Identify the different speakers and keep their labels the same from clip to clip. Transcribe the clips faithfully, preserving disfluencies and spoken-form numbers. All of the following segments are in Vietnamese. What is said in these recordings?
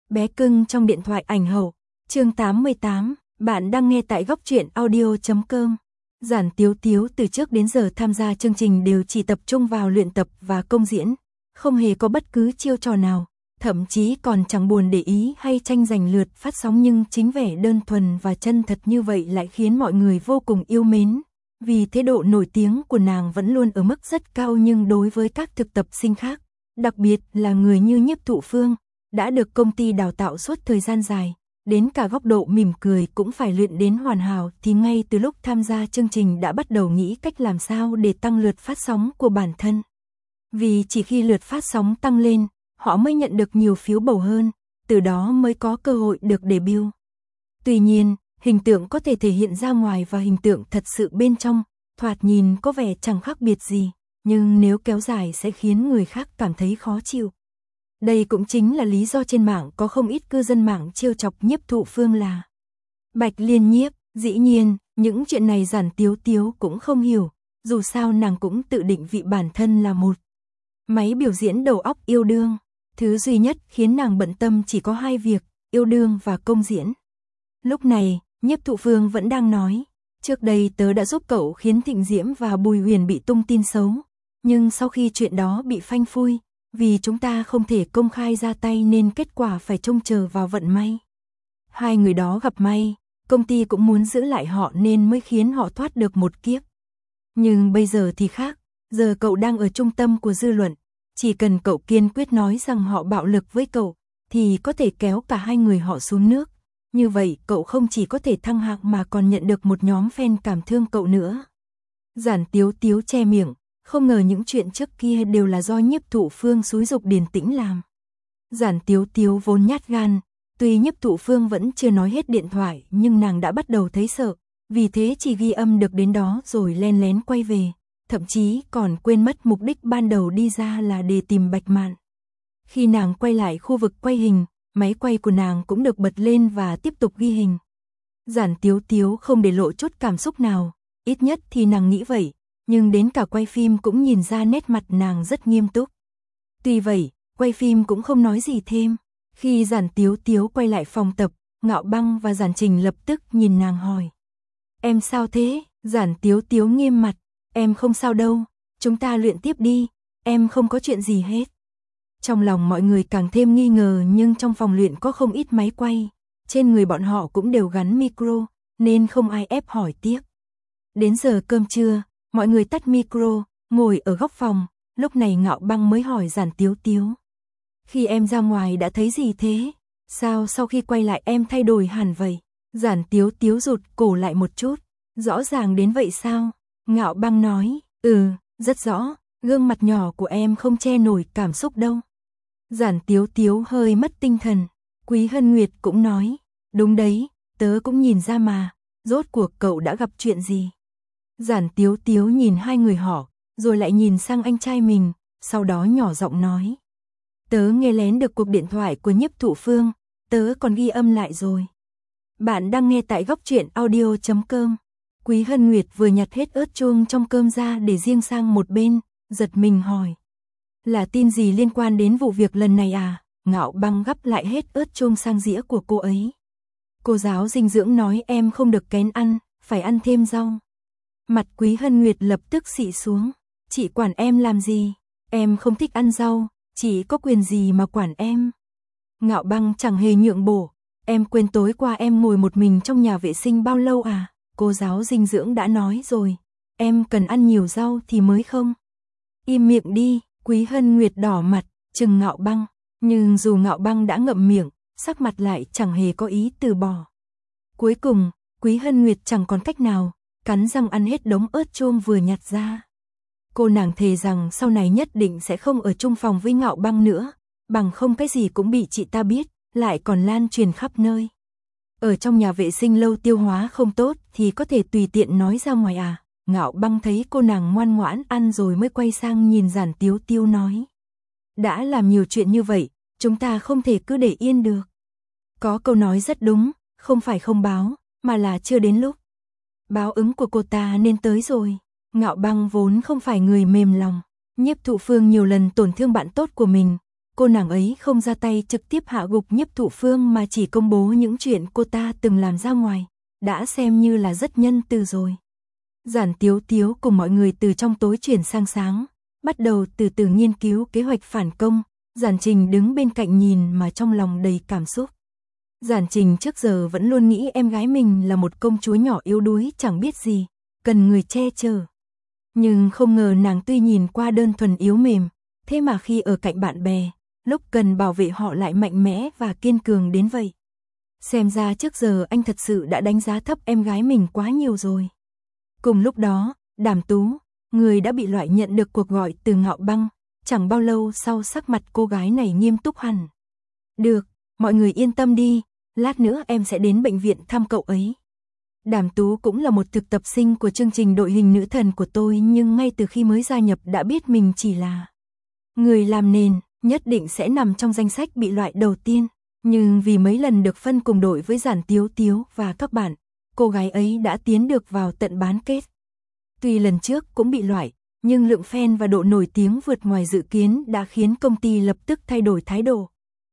Speaker 1: Bé cưng trong điện thoại ảnh hậu, chương tám mươi tám, bạn đang nghe tại góc truyện audio chấm com. Giản Tiếu Tiếu từ trước đến giờ tham gia chương trình đều chỉ tập trung vào luyện tập và công diễn, không hề có bất cứ chiêu trò nào, thậm chí còn chẳng buồn để ý hay tranh giành lượt phát sóng, nhưng chính vẻ đơn thuần và chân thật như vậy lại khiến mọi người vô cùng yêu mến. Vì thế độ nổi tiếng của nàng vẫn luôn ở mức rất cao, nhưng đối với các thực tập sinh khác, đặc biệt là người như Nhiếp Thụ Phương, đã được công ty đào tạo suốt thời gian dài, đến cả góc độ mỉm cười cũng phải luyện đến hoàn hảo, thì ngay từ lúc tham gia chương trình đã bắt đầu nghĩ cách làm sao để tăng lượt phát sóng của bản thân. Vì chỉ khi lượt phát sóng tăng lên, họ mới nhận được nhiều phiếu bầu hơn, từ đó mới có cơ hội được debut. Tuy nhiên, hình tượng có thể thể hiện ra ngoài và hình tượng thật sự bên trong, thoạt nhìn có vẻ chẳng khác biệt gì, nhưng nếu kéo dài sẽ khiến người khác cảm thấy khó chịu. Đây cũng chính là lý do trên mạng có không ít cư dân mạng trêu chọc Nhiếp Thụ Phương là Bạch Liên Nhiếp. Dĩ nhiên, những chuyện này Giản Tiếu Tiếu cũng không hiểu, dù sao nàng cũng tự định vị bản thân là một máy biểu diễn đầu óc yêu đương. Thứ duy nhất khiến nàng bận tâm chỉ có hai việc, yêu đương và công diễn. Lúc này, Nhiếp Thụ Phương vẫn đang nói, trước đây tớ đã giúp cậu khiến Thịnh Diễm và Bùi Huyền bị tung tin xấu, nhưng sau khi chuyện đó bị phanh phui, vì chúng ta không thể công khai ra tay nên kết quả phải trông chờ vào vận may. Hai người đó gặp may, công ty cũng muốn giữ lại họ nên mới khiến họ thoát được một kiếp. Nhưng bây giờ thì khác, giờ cậu đang ở trung tâm của dư luận, chỉ cần cậu kiên quyết nói rằng họ bạo lực với cậu, thì có thể kéo cả hai người họ xuống nước. Như vậy cậu không chỉ có thể thăng hạng mà còn nhận được một nhóm fan cảm thương cậu nữa. Giản Tiếu Tiếu che miệng, không ngờ những chuyện trước kia đều là do Nhiếp Thụ Phương xúi giục Điền Tĩnh làm. Giản Tiếu Tiếu vốn nhát gan, tuy Nhiếp Thụ Phương vẫn chưa nói hết điện thoại nhưng nàng đã bắt đầu thấy sợ, vì thế chỉ ghi âm được đến đó rồi len lén quay về, thậm chí còn quên mất mục đích ban đầu đi ra là để tìm Bạch Mạn. Khi nàng quay lại khu vực quay hình, máy quay của nàng cũng được bật lên và tiếp tục ghi hình. Giản Tiếu Tiếu không để lộ chút cảm xúc nào, ít nhất thì nàng nghĩ vậy, nhưng đến cả quay phim cũng nhìn ra nét mặt nàng rất nghiêm túc. Tuy vậy, quay phim cũng không nói gì thêm. Khi Giản Tiếu Tiếu quay lại phòng tập, Ngạo Băng và Giản Trình lập tức nhìn nàng hỏi. Em sao thế? Giản Tiếu Tiếu nghiêm mặt. Em không sao đâu, chúng ta luyện tiếp đi, em không có chuyện gì hết. Trong lòng mọi người càng thêm nghi ngờ, nhưng trong phòng luyện có không ít máy quay, trên người bọn họ cũng đều gắn micro, nên không ai ép hỏi tiếp. Đến giờ cơm trưa, mọi người tắt micro, ngồi ở góc phòng, lúc này Ngạo Băng mới hỏi Giản Tiếu Tiếu. Khi em ra ngoài đã thấy gì thế? Sao sau khi quay lại em thay đổi hẳn vậy? Giản Tiếu Tiếu rụt cổ lại một chút, rõ ràng đến vậy sao? Ngạo Băng nói, ừ, rất rõ, gương mặt nhỏ của em không che nổi cảm xúc đâu. Giản Tiếu Tiếu hơi mất tinh thần, Quý Hân Nguyệt cũng nói, đúng đấy, tớ cũng nhìn ra mà, rốt cuộc cậu đã gặp chuyện gì? Giản Tiếu Tiếu nhìn hai người họ, rồi lại nhìn sang anh trai mình, sau đó nhỏ giọng nói. Tớ nghe lén được cuộc điện thoại của Nhiếp Thụ Phương, tớ còn ghi âm lại rồi. Bạn đang nghe tại góc truyện audio chấm com. Quý Hân Nguyệt vừa nhặt hết ớt chuông trong cơm ra để riêng sang một bên, giật mình hỏi. Là tin gì liên quan đến vụ việc lần này à? Ngạo Băng gắp lại hết ớt chuông sang dĩa của cô ấy. Cô giáo dinh dưỡng nói em không được kén ăn, phải ăn thêm rau. Mặt Quý Hân Nguyệt lập tức xị xuống. Chị quản em làm gì? Em không thích ăn rau, chị có quyền gì mà quản em? Ngạo Băng chẳng hề nhượng bộ. Em quên tối qua em ngồi một mình trong nhà vệ sinh bao lâu à? Cô giáo dinh dưỡng đã nói rồi, em cần ăn nhiều rau thì mới không. Im miệng đi, Quý Hân Nguyệt đỏ mặt, trừng Ngạo Băng, nhưng dù Ngạo Băng đã ngậm miệng, sắc mặt lại chẳng hề có ý từ bỏ. Cuối cùng, Quý Hân Nguyệt chẳng còn cách nào, cắn răng ăn hết đống ớt chuông vừa nhặt ra. Cô nàng thề rằng sau này nhất định sẽ không ở chung phòng với Ngạo Băng nữa, bằng không cái gì cũng bị chị ta biết, lại còn lan truyền khắp nơi. Ở trong nhà vệ sinh lâu tiêu hóa không tốt thì có thể tùy tiện nói ra ngoài à? Ngạo Băng thấy cô nàng ngoan ngoãn ăn rồi mới quay sang nhìn Giản Tiếu Tiếu nói. Đã làm nhiều chuyện như vậy, chúng ta không thể cứ để yên được. Có câu nói rất đúng, không phải không báo, mà là chưa đến lúc. Báo ứng của cô ta nên tới rồi. Ngạo Băng vốn không phải người mềm lòng. Nhiếp Thụ Phương nhiều lần tổn thương bạn tốt của mình, cô nàng ấy không ra tay trực tiếp hạ gục Nhiếp Thụ Phương mà chỉ công bố những chuyện cô ta từng làm ra ngoài, đã xem như là rất nhân từ rồi. Giản Tiếu Tiếu cùng mọi người từ trong tối chuyển sang sáng, bắt đầu từ từ nghiên cứu kế hoạch phản công. Giản Trình đứng bên cạnh nhìn mà trong lòng đầy cảm xúc. Giản Trình trước giờ vẫn luôn nghĩ em gái mình là một công chúa nhỏ yếu đuối chẳng biết gì, cần người che chở. Nhưng không ngờ nàng tuy nhìn qua đơn thuần yếu mềm, thế mà khi ở cạnh bạn bè, lúc cần bảo vệ họ lại mạnh mẽ và kiên cường đến vậy. Xem ra trước giờ anh thật sự đã đánh giá thấp em gái mình quá nhiều rồi. Cùng lúc đó, Đàm Tú, người đã bị loại nhận được cuộc gọi từ Ngạo Băng, chẳng bao lâu sau sắc mặt cô gái này nghiêm túc hẳn. Được, mọi người yên tâm đi, lát nữa em sẽ đến bệnh viện thăm cậu ấy. Đàm Tú cũng là một thực tập sinh của chương trình đội hình nữ thần của tôi, nhưng ngay từ khi mới gia nhập đã biết mình chỉ là người làm nền, nhất định sẽ nằm trong danh sách bị loại đầu tiên. Nhưng vì mấy lần được phân cùng đội với Giản Tiếu Tiếu và các bạn, cô gái ấy đã tiến được vào tận bán kết. Tuy lần trước cũng bị loại, nhưng lượng fan và độ nổi tiếng vượt ngoài dự kiến đã khiến công ty lập tức thay đổi thái độ.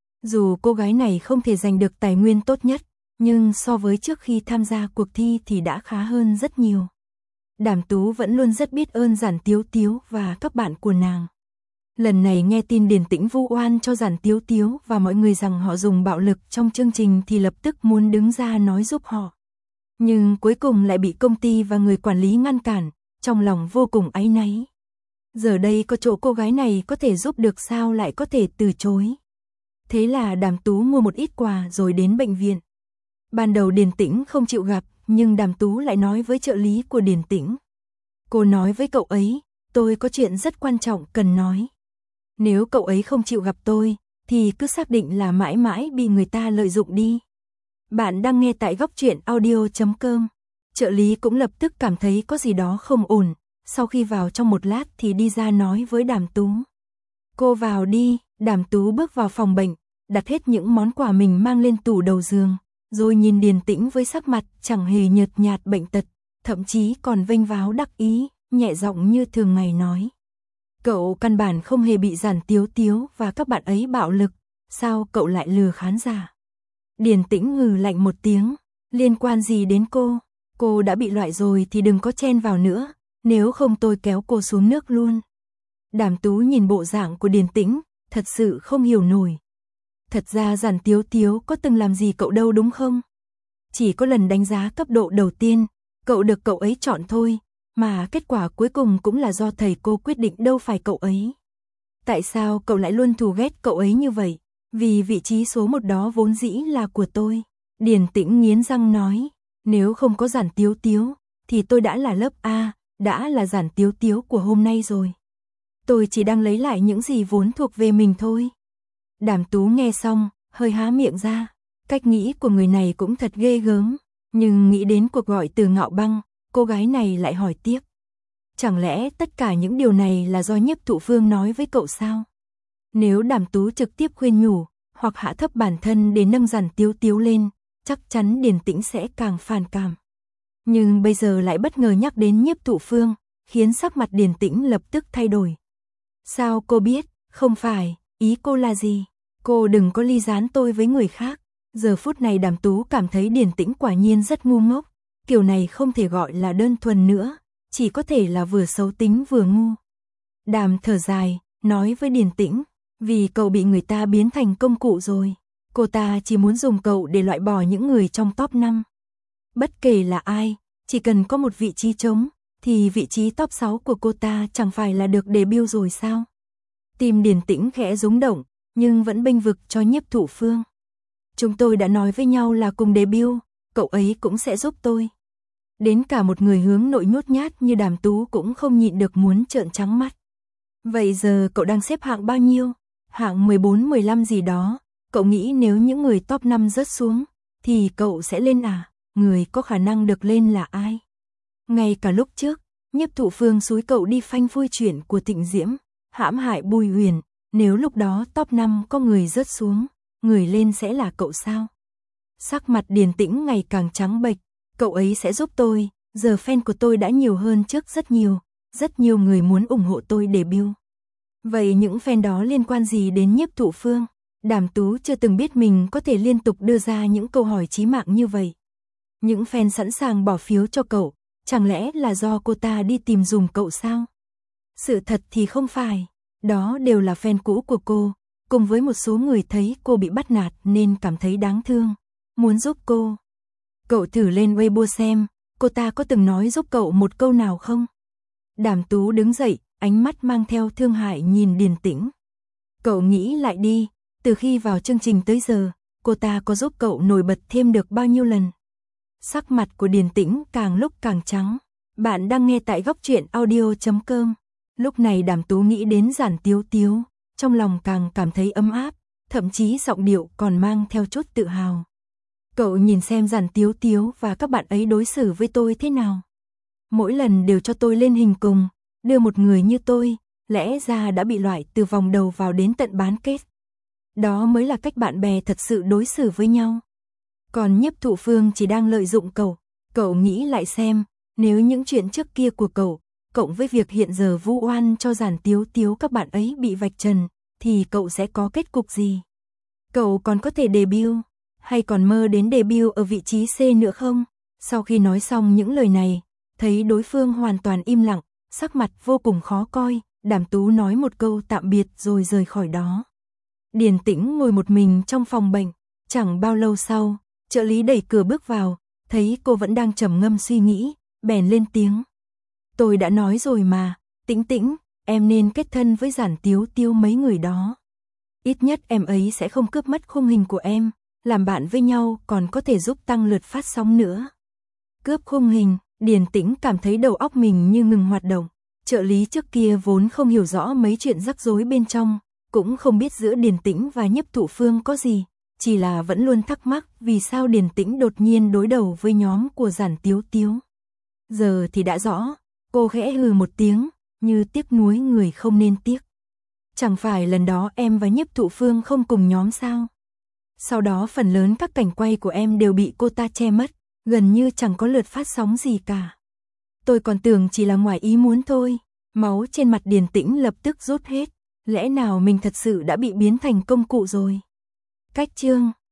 Speaker 1: Dù cô gái này không thể giành được tài nguyên tốt nhất, nhưng so với trước khi tham gia cuộc thi thì đã khá hơn rất nhiều. Đàm Tú vẫn luôn rất biết ơn Giản Tiếu Tiếu và các bạn của nàng. Lần này nghe tin Điền Tĩnh vu oan cho Giản Tiếu Tiếu và mọi người rằng họ dùng bạo lực trong chương trình thì lập tức muốn đứng ra nói giúp họ. Nhưng cuối cùng lại bị công ty và người quản lý ngăn cản, trong lòng vô cùng áy náy. Giờ đây có chỗ cô gái này có thể giúp được sao lại có thể từ chối. Thế là Đàm Tú mua một ít quà rồi đến bệnh viện. Ban đầu Điền Tĩnh không chịu gặp, nhưng Đàm Tú lại nói với trợ lý của Điền Tĩnh. Cô nói với cậu ấy, tôi có chuyện rất quan trọng cần nói. Nếu cậu ấy không chịu gặp tôi, thì cứ xác định là mãi mãi bị người ta lợi dụng đi. Bạn đang nghe tại góc truyện audio chấm com. Trợ lý cũng lập tức cảm thấy có gì đó không ổn, sau khi vào trong một lát thì đi ra nói với Đàm Tú. Cô vào đi. Đàm Tú bước vào phòng bệnh, đặt hết những món quà mình mang lên tủ đầu giường, rồi nhìn Điền Tĩnh với sắc mặt chẳng hề nhợt nhạt bệnh tật, thậm chí còn vênh váo đắc ý, nhẹ giọng như thường ngày nói. Cậu căn bản không hề bị Giản Tiếu Tiếu và các bạn ấy bạo lực, sao cậu lại lừa khán giả? Điền Tĩnh hừ lạnh một tiếng, liên quan gì đến cô? Cô đã bị loại rồi thì đừng có chen vào nữa, nếu không tôi kéo cô xuống nước luôn. Đàm Tú nhìn bộ dạng của Điền Tĩnh, thật sự không hiểu nổi. Thật ra Giản Tiếu Tiếu có từng làm gì cậu đâu đúng không? Chỉ có lần đánh giá cấp độ đầu tiên, cậu được cậu ấy chọn thôi, mà kết quả cuối cùng cũng là do thầy cô quyết định đâu phải cậu ấy. Tại sao cậu lại luôn thù ghét cậu ấy như vậy? Vì vị trí số một đó vốn dĩ là của tôi. Điền Tĩnh nghiến răng nói, nếu không có Giản Tiếu Tiếu, thì tôi đã là lớp A, đã là Giản Tiếu Tiếu của hôm nay rồi. Tôi chỉ đang lấy lại những gì vốn thuộc về mình thôi. Đàm Tú nghe xong, hơi há miệng ra. Cách nghĩ của người này cũng thật ghê gớm. Nhưng nghĩ đến cuộc gọi từ Ngạo Băng, cô gái này lại hỏi tiếp. Chẳng lẽ tất cả những điều này là do Nhiếp Thụ Phương nói với cậu sao? Nếu Đàm Tú trực tiếp khuyên nhủ, hoặc hạ thấp bản thân để nâng Giản Tiếu Tiếu lên, chắc chắn Điền Tĩnh sẽ càng phản cảm. Nhưng bây giờ lại bất ngờ nhắc đến Nhiếp Thụ Phương, khiến sắc mặt Điền Tĩnh lập tức thay đổi. Sao cô biết? Không phải, ý cô là gì? Cô đừng có ly gián tôi với người khác. Giờ phút này Đàm Tú cảm thấy Điền Tĩnh quả nhiên rất ngu ngốc. Kiểu này không thể gọi là đơn thuần nữa, chỉ có thể là vừa xấu tính vừa ngu. Đàm thở dài, nói với Điền Tĩnh, vì cậu bị người ta biến thành công cụ rồi. Cô ta chỉ muốn dùng cậu để loại bỏ những người trong top năm. Bất kể là ai, chỉ cần có một vị trí trống, thì vị trí top sáu của cô ta chẳng phải là được debut rồi sao? Tim Điền Tĩnh khẽ rung động, nhưng vẫn bênh vực cho Nhiếp Thụ Phương. Chúng tôi đã nói với nhau là cùng debut, cậu ấy cũng sẽ giúp tôi. Đến cả một người hướng nội nhút nhát như Đàm Tú cũng không nhịn được muốn trợn trắng mắt. Vậy giờ cậu đang xếp hạng bao nhiêu? Hạng mười bốn mười lăm gì đó. Cậu nghĩ nếu những người top năm rớt xuống, thì cậu sẽ lên à? Người có khả năng được lên là ai? Ngay cả lúc trước, Nhiếp Thụ Phương xúi cậu đi phanh phui chuyện của Thịnh Diễm, hãm hại Bùi Huyền, nếu lúc đó top năm có người rớt xuống, người lên sẽ là cậu sao? Sắc mặt Điền Tĩnh ngày càng trắng bệch, cậu ấy sẽ giúp tôi, giờ fan của tôi đã nhiều hơn trước rất nhiều, rất nhiều người muốn ủng hộ tôi debut. Vậy những fan đó liên quan gì đến Nhiếp Thụ Phương? Đàm Tú chưa từng biết mình có thể liên tục đưa ra những câu hỏi chí mạng như vậy. Những fan sẵn sàng bỏ phiếu cho cậu, chẳng lẽ là do cô ta đi tìm dùm cậu sao? Sự thật thì không phải, đó đều là fan cũ của cô, cùng với một số người thấy cô bị bắt nạt nên cảm thấy đáng thương, muốn giúp cô. Cậu thử lên Weibo xem, cô ta có từng nói giúp cậu một câu nào không? Đàm Tú đứng dậy, ánh mắt mang theo thương hại nhìn Điền Tĩnh. Cậu nghĩ lại đi, từ khi vào chương trình tới giờ, cô ta có giúp cậu nổi bật thêm được bao nhiêu lần? Sắc mặt của Điền Tĩnh càng lúc càng trắng. Bạn đang nghe tại góc truyện audio chấm com. Lúc này Đàm Tú nghĩ đến Giản Tiếu Tiếu, trong lòng càng cảm thấy ấm áp, thậm chí giọng điệu còn mang theo chút tự hào. Cậu nhìn xem Giản Tiếu Tiếu và các bạn ấy đối xử với tôi thế nào. Mỗi lần đều cho tôi lên hình cùng, đưa một người như tôi, lẽ ra đã bị loại từ vòng đầu vào đến tận bán kết. Đó mới là cách bạn bè thật sự đối xử với nhau. Còn Nhiếp Thụ Phương chỉ đang lợi dụng cậu, cậu nghĩ lại xem, nếu những chuyện trước kia của cậu, cộng với việc hiện giờ vu oan cho Giản Tiếu Tiếu các bạn ấy bị vạch trần, thì cậu sẽ có kết cục gì? Cậu còn có thể debut, hay còn mơ đến debut ở vị trí C nữa không? Sau khi nói xong những lời này, thấy đối phương hoàn toàn im lặng, sắc mặt vô cùng khó coi, Đàm Tú nói một câu tạm biệt rồi rời khỏi đó. Điền Tĩnh ngồi một mình trong phòng bệnh, chẳng bao lâu sau, trợ lý đẩy cửa bước vào, thấy cô vẫn đang trầm ngâm suy nghĩ, bèn lên tiếng. Tôi đã nói rồi mà, Tĩnh Tĩnh, em nên kết thân với Giản Tiếu Tiếu mấy người đó. Ít nhất em ấy sẽ không cướp mất khung hình của em, làm bạn với nhau còn có thể giúp tăng lượt phát sóng nữa. Cướp khung hình, Điền Tĩnh cảm thấy đầu óc mình như ngừng hoạt động. Trợ lý trước kia vốn không hiểu rõ mấy chuyện rắc rối bên trong, cũng không biết giữa Điền Tĩnh và Nhiếp Thụ Phương có gì, chỉ là vẫn luôn thắc mắc vì sao Điền Tĩnh đột nhiên đối đầu với nhóm của Giản Tiếu Tiếu. Giờ thì đã rõ, cô khẽ hừ một tiếng, như tiếc nuối người không nên tiếc. Chẳng phải lần đó em và Nhiếp Thụ Phương không cùng nhóm sao? Sau đó phần lớn các cảnh quay của em đều bị cô ta che mất, gần như chẳng có lượt phát sóng gì cả. Tôi còn tưởng chỉ là ngoài ý muốn thôi. Máu trên mặt Điền Tĩnh lập tức rút hết. Lẽ nào mình thật sự đã bị biến thành công cụ rồi? Cách chương